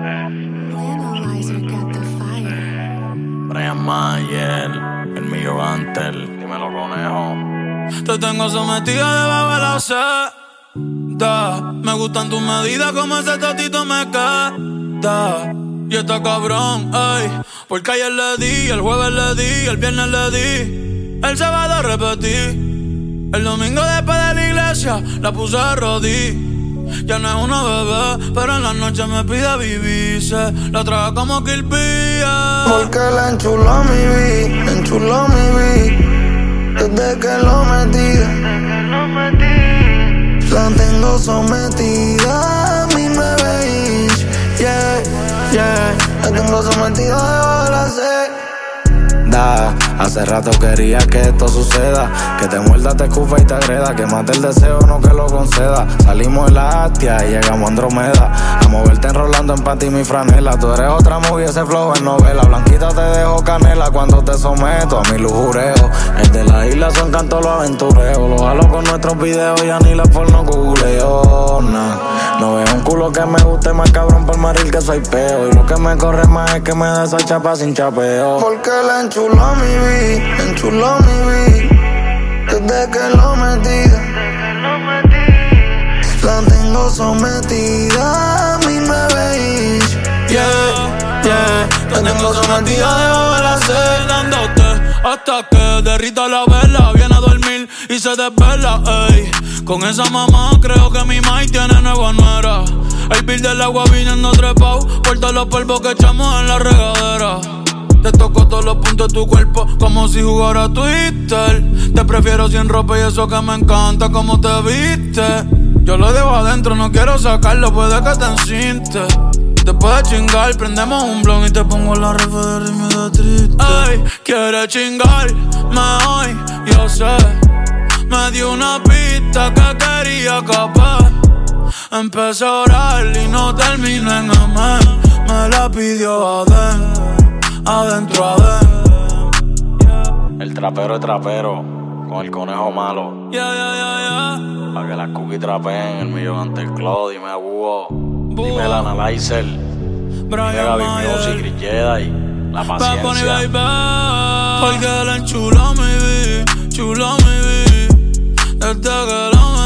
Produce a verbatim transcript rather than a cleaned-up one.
Analyzer got the fire. Brian Mayer, el mío Antel, dímelo conejo. Te tengo sometida debajo de la seda. Me gustan tus medidas, como ese tatito me queda. Y está cabrón, ey, porque ayer le di, el jueves le di, el viernes le di, el sábado repetí, el domingo después de la iglesia la puse de rodillas. Ya no es una bebé, pero en la noche me pide vivirse, la traga como Kill Bill. Porque la enchuló mi vi, enchuló mi vi, desde que lo metí, la tengo sometida a mi nueve inch, yeah. Yeah, la tengo sometida debajo de la sed. Da, hace rato quería que esto suceda, que te muerda, te escupa y te agreda, que mate el deseo, no que lo conceda. Salimos de la Astia y llegamos a Andromeda, a moverte enrolando en panty mi franela. Tú eres otra movie, ese flow en novela. Blanquita te dejo canela cuando te someto a mi lujureo. El de la isla son cantos los aventureos, los jalo con nuestros videos, ya ni la porno googleo, nah. No veo un culo que me guste más cabrón por maril que soy peo, y lo que me corre más es que me da esa chapa sin chapeo. Porque la enchuló mi vi, enchuló mi vi, desde que lo metí, la tengo sometida a mi nueve inch, yeah, yeah. La tengo sometida debajo de la sed, dándote hasta que derrita la vela. Viene a dormir y se desvela, ey. Con esa mamá creo que mi mai tiene nueva nuera. El bill del agua viniendo trepao por todos los polvos que echamos en la regadera. Te toco todos los puntos de tu cuerpo como si jugara Twitter. Te prefiero sin ropa y eso que me encanta como te viste. Yo lo dejo adentro, no quiero sacarlo, puede que te encinte. Después de chingar, prendemos un blon y te pongo la refe de ritmo de triste. Ey, quiere chingar, me voy, yo sé. Me dio una pista que quería capar. Empecé a orar y no terminé en amén. Me la pidió adentro, adentro, adentro. El trapero es trapero, con el conejo malo. Yeah, yeah, yeah, yeah. Pa' que las cookies trapeen, el millón ante el Claude, dime a Búho, dime el Analyzer, dime Gaby Music, Chris Jedi, la paciencia. Porque la enchuló mi vi, chuló mi vi, desde que la